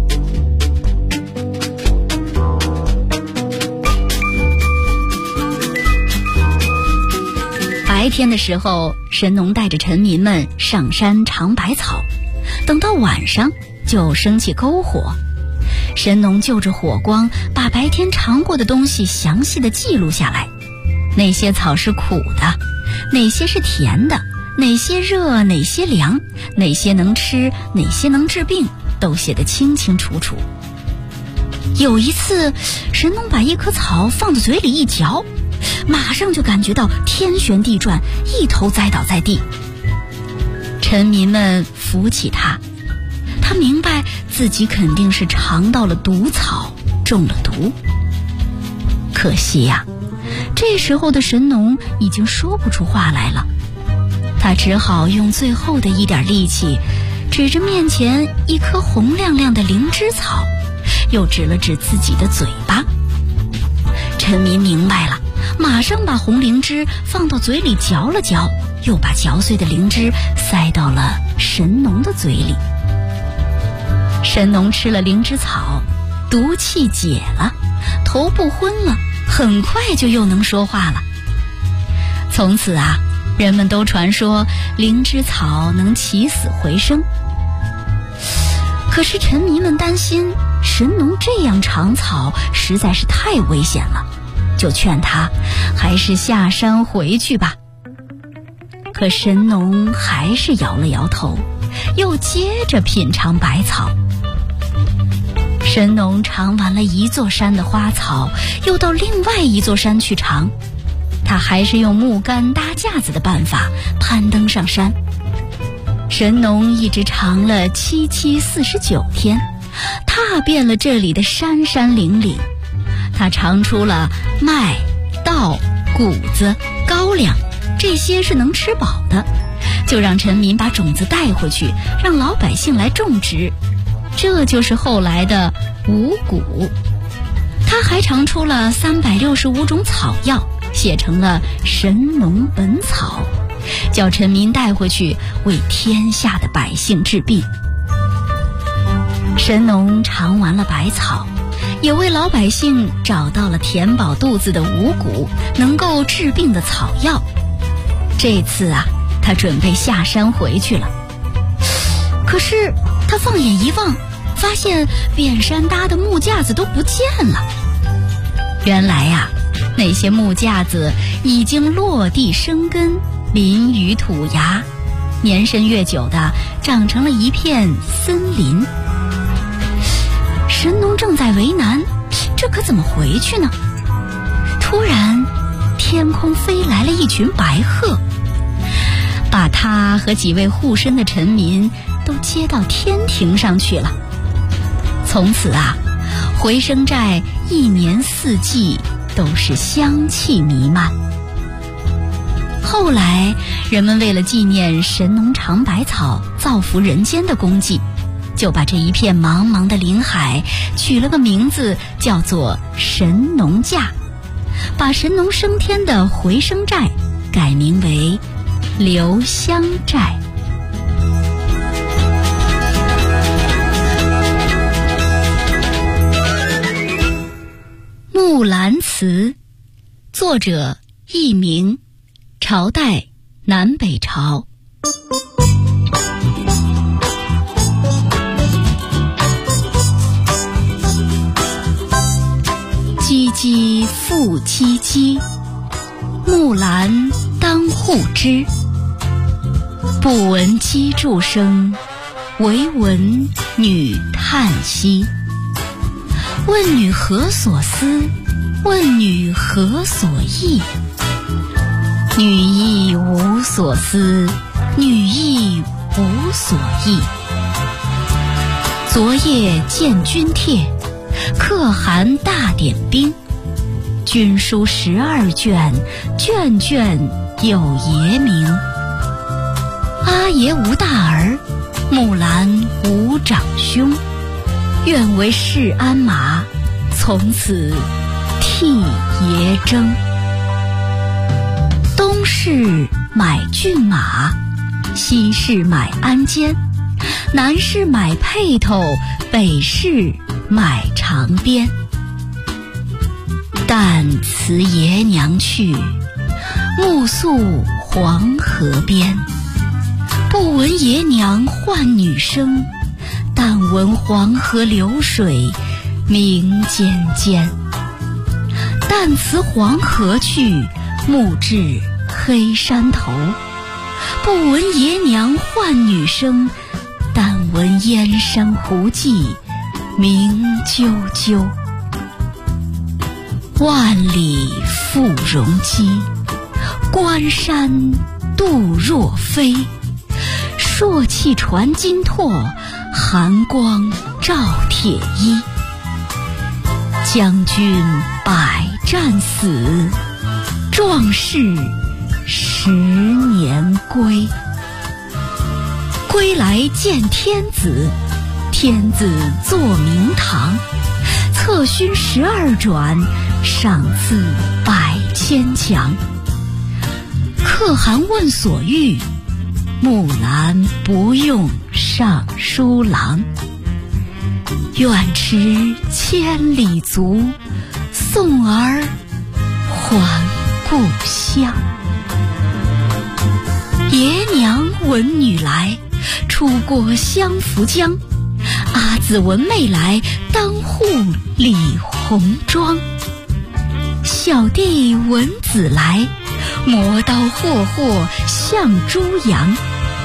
白天的时候，神农带着臣民们上山尝百草，等到晚上就升起篝火。神农就着火光，把白天尝过的东西详细的记录下来，哪些草是苦的，哪些是甜的，哪些热，哪些凉，哪些能吃，哪些能治病，都写得清清楚楚。有一次，神农把一棵草放到嘴里一嚼，马上就感觉到天旋地转，一头栽倒在地。臣民们扶起他，他明白自己肯定是尝到了毒草，中了毒。可惜呀，这时候的神农已经说不出话来了，他只好用最后的一点力气，指着面前一颗红亮亮的灵芝草，又指了指自己的嘴巴。臣民明白了，马上把红灵芝放到嘴里嚼了嚼，又把嚼碎的灵芝塞到了神农的嘴里。神农吃了灵芝草，毒气解了，头不昏了，很快就又能说话了。从此啊，人们都传说灵芝草能起死回生。可是臣民们担心神农这样尝草实在是太危险了，就劝他还是下山回去吧。可神农还是摇了摇头，又接着品尝百草。神农尝完了一座山的花草，又到另外一座山去尝。他还是用木杆搭架子的办法攀登上山。神农一直尝了749天，踏遍了这里的山山岭岭。他尝出了麦、稻、谷子、高粱，这些是能吃饱的，就让臣民把种子带回去，让老百姓来种植。这就是后来的五谷。他还尝出了365种草药，写成了《神农本草》，叫臣民带回去为天下的百姓治病。神农尝完了百草，也为老百姓找到了填饱肚子的五谷，能够治病的草药。这次啊，他准备下山回去了。可是他放眼一望，发现遍山搭的木架子都不见了。原来呀，那些木架子已经落地生根，淋雨吐芽，年深月久的长成了一片森林。神农正在为难，这可怎么回去呢？突然天空飞来了一群白鹤， 把他和几位护身的臣民都接到天庭上去了。从此啊，回声寨一年四季都是香气弥漫。后来人们为了纪念神农尝百草造福人间的功绩，就把这一片茫茫的林海取了个名字，叫做神农架，把神农升天的回声寨改名为留香寨。木兰辞，作者佚名，朝代南北朝。唧唧复唧唧，木兰当户织。不闻机杼声，惟闻女叹息。问女何所思？问女何所忆？女亦无所思，女亦无所忆。昨夜见军帖，可汗大点兵。军书12卷，卷卷有爷名。阿爷无大儿，木兰无长兄。愿为市鞍马，从此替爷征。东市买骏马，西市买鞍鞯，南市买辔头，北市买长鞭。但辞爷娘去，暮宿黄河边。不闻爷娘唤女声，但闻黄河流水鸣溅溅。但辞黄河去，暮至黑山头。不闻爷娘唤女声，但闻燕山胡骑鸣啾啾。万里赴戎机，关山度若飞。朔气传金柝，寒光照铁衣。将军百战死，壮士10年归。归来见天子，天子坐明堂。策勋12转，赏赐100千强。可汗问所欲，木兰不用尚书郎。愿驰千里足，送儿还故乡。爷娘闻女来，出过相扶江。阿姊闻妹来，当户理红妆。小弟闻姊来，磨刀霍霍向猪羊。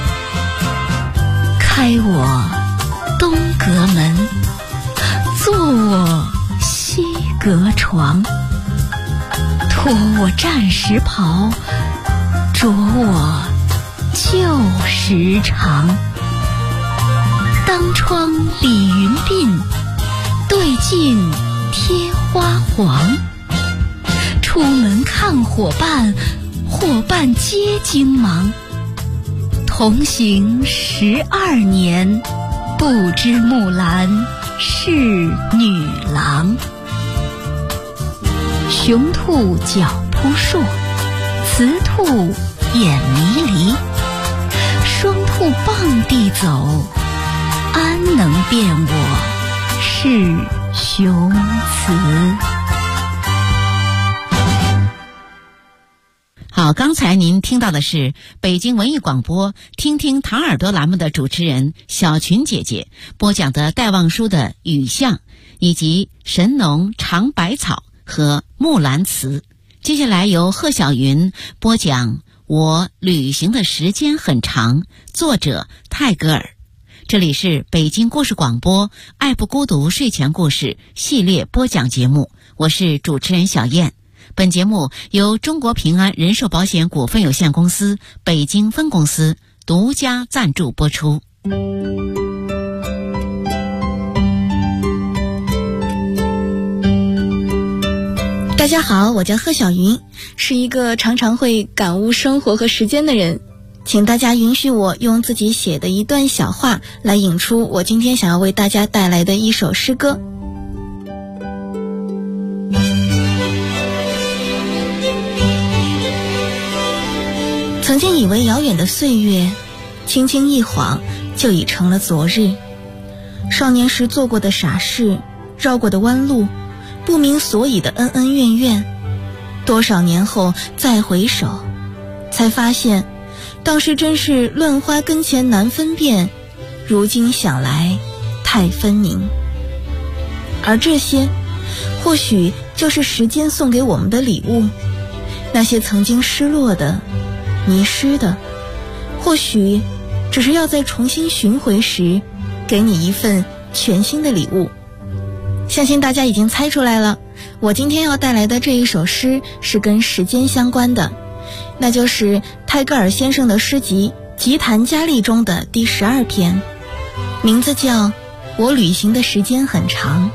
开我东阁门，坐我西阁床。脱我战时袍，着我旧时裳。当窗理云鬓，对镜贴花黄。出门看伙伴，伙伴皆惊忙。同行12年，不知木兰是女郎。雄兔脚扑朔，雌兔眼迷离。双兔傍地走，安能辨我是雄雌？ 好，刚才您听到的是北京文艺广播听听唐耳朵栏目的主持人小群姐姐播讲的戴望舒的《雨巷》，以及神农尝百草和木兰辞。接下来由贺晓云播讲我旅行的时间很长，作者泰戈尔。这里是北京故事广播爱不孤独睡前故事系列播讲节目，我是主持人小燕。 本节目由中国平安人寿保险股份有限公司北京分公司独家赞助播出。 大家好，我叫贺小云，是一个常常会感悟生活和时间的人。请大家允许我用自己写的一段小话来引出我今天想要为大家带来的一首诗歌。曾经以为遥远的岁月，轻轻一晃就已成了昨日。少年时做过的傻事，绕过的弯路，不明所以的恩恩怨怨，多少年后再回首，才发现当时真是乱花跟前难分辨，如今想来太分明。而这些或许就是时间送给我们的礼物，那些曾经失落的迷失的，或许只是要在重新寻回时给你一份全新的礼物。相信大家已经猜出来了，我今天要带来的这一首诗是跟时间相关的，那就是泰戈尔先生的诗集《吉檀迦利》中的第12篇，名字叫《我旅行的时间很长》。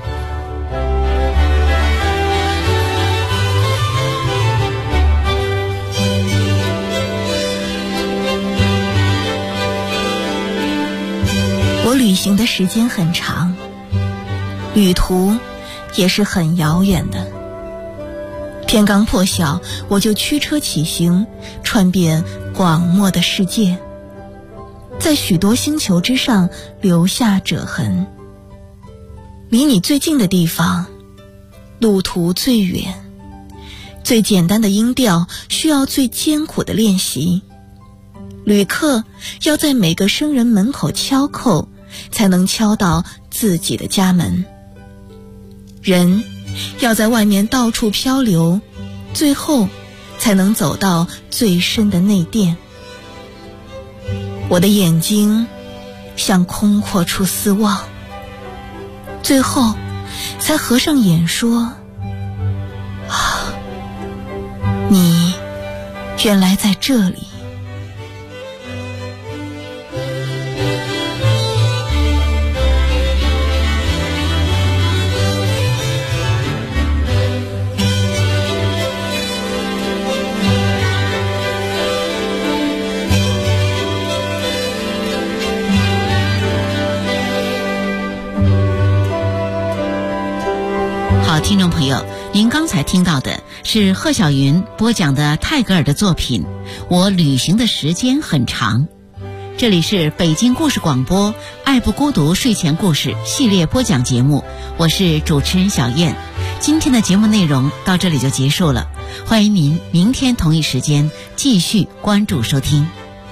我旅行的时间很长，旅途也是很遥远的。天刚破晓，我就驱车起行，穿遍广袤的世界，在许多星球之上留下褶痕。离你最近的地方，路途最远，最简单的音调需要最艰苦的练习。旅客要在每个生人门口敲叩，才能敲到自己的家门。人要在外面到处漂流，最后才能走到最深的内殿。我的眼睛向空阔处四望，最后才合上眼说：啊，你原来在这里。 听众朋友，您刚才听到的是贺小云播讲的泰戈尔的作品《我旅行的时间很长》。这里是北京故事广播爱不孤独睡前故事系列播讲节目，我是主持人小燕。今天的节目内容到这里就结束了，欢迎您明天同一时间继续关注收听。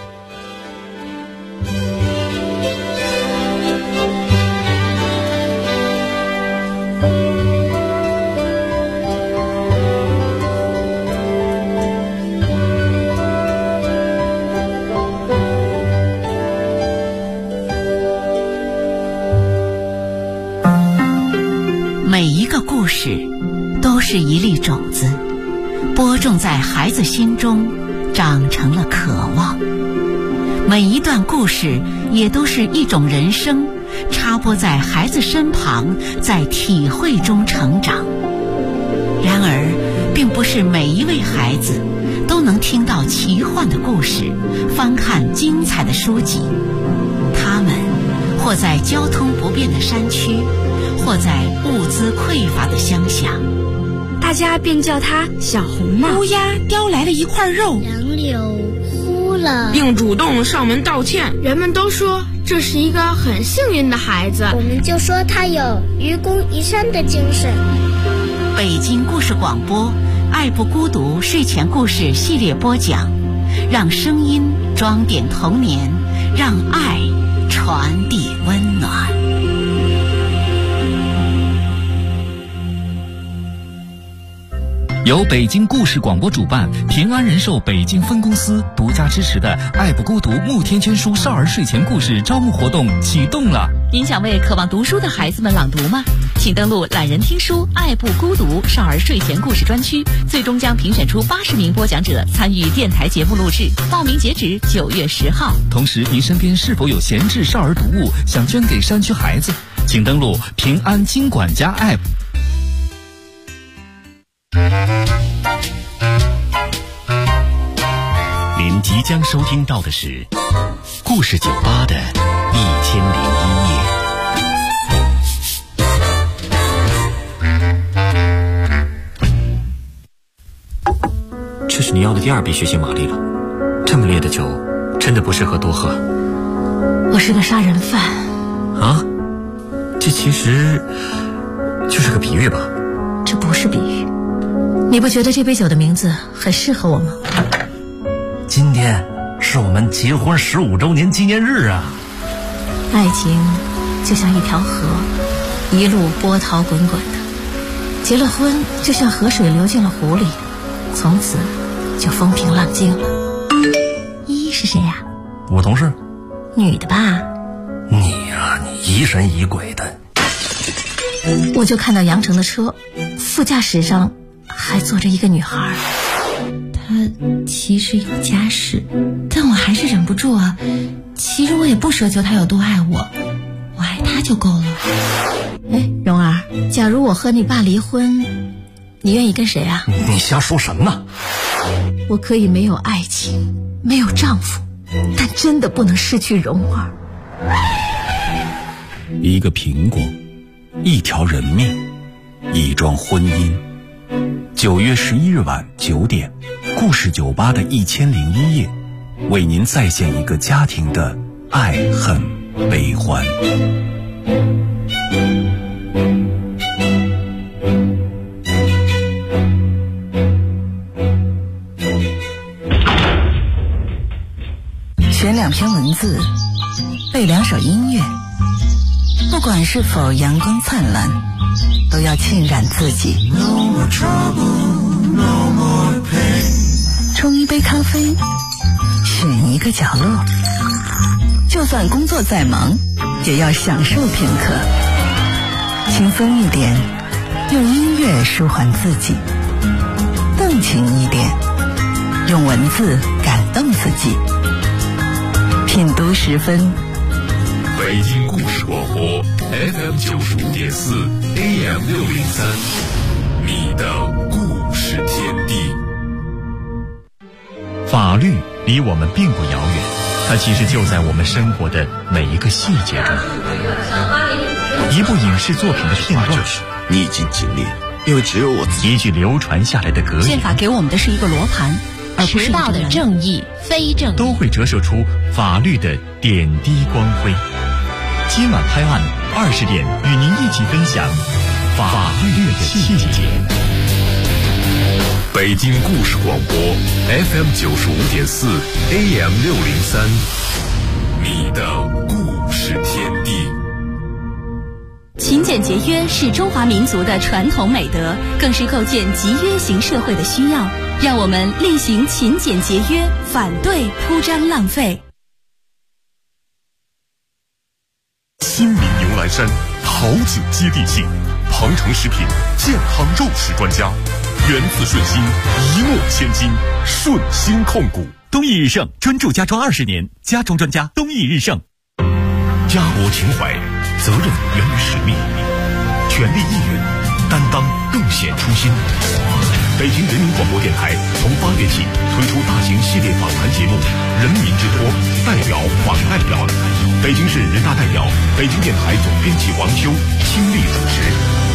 每一个故事都是一粒种子，播种在孩子心中，长成了渴望。每一段故事也都是一种人生，插播在孩子身旁，在体会中成长。然而，并不是每一位孩子都能听到奇幻的故事，翻看精彩的书籍。他们或在交通不便的山区，或在物资匮乏的乡下， 大家便叫他小红帽。 乌鸦叼来了一块肉， 杨柳哭了， 并主动上门道歉。 人们都说这是一个很幸运的孩子， 我们就说他有愚公移山的精神。 北京故事广播爱不孤独睡前故事系列播讲，让声音装点童年，让爱传递温暖。 由北京故事广播主办，平安人寿北京分公司独家支持的“爱不孤独”慕天娟书少儿睡前故事招募活动启动了。 您想为渴望读书的孩子们朗读吗？请登录懒人听书“爱不孤独”少儿睡前故事专区，最终将评选出80名播讲者参与电台节目录制。报名截止9月10号。 同时，您身边是否有闲置少儿读物想捐给山区孩子？请登录平安金管家 App。 您即将收听到的是故事酒吧的1001夜。 这是你要的第2杯血腥玛丽了，这么烈的酒真的不适合多喝。 我是个杀人犯啊，这其实就是个比喻吧？ 这不是比喻。你不觉得这杯酒的名字很适合我吗？ 今天是我们结婚15周年纪念日啊！ 爱情就像一条河，一路波涛滚滚的。结了婚就像河水流进了湖里，从此就风平浪静了。依依是谁呀？ 我同事。 女的吧？ 你呀，你疑神疑鬼的。 我就看到杨成的车，副驾驶上还坐着一个女孩。她其实有家室，但我还是忍不住啊。其实我也不奢求她有多爱我，我爱她就够了。哎，蓉儿，假如我和你爸离婚，你愿意跟谁啊？ 你瞎说什么呢？ 我可以没有爱情，没有丈夫，但真的不能失去蓉儿。 一个苹果，一条人命，一桩婚姻。9月11日晚9点，故事酒吧的1001夜，为您再现一个家庭的爱恨悲欢。 选2篇文字，背2首音乐，不管是否阳光灿烂，都要浸染自己。冲一杯咖啡，选一个角落，就算工作再忙，也要享受片刻。轻松一点，用音乐舒缓自己；动情一点，用文字感动自己。品读10分。 北京故事广播 FM 95.4 AM 603，你的故事天地。 法律离我们并不遥远，它其实就在我们生活的每一个细节中。一部影视作品的片段， 你已经尽力，因为只有我自己。 一句流传下来的格言， 宪法给我们的是一个罗盘，而不是迟到的正义、非正义， 都会折射出法律的点滴光辉。今晚拍案20点，与您一起分享法律的细节。 北京故事广播 FM 95.4 AM 603，你的故事天地。 勤俭节约是中华民族的传统美德，更是构建集约型社会的需要。让我们厉行勤俭节约，反对铺张浪费。 新民牛栏山桃子接地气，庞城食品健康肉食专家，源自顺心，一诺千金，顺心控股。 东义日盛专注家装20年，家装专家东义日盛。 家国情怀，责任源于使命，全力意愿，担当更显初心。北京人民广播电台从8月起推出大型系列访谈节目《人民之托》，代表访代表，北京市人大代表、北京电台总编辑王修倾力主持。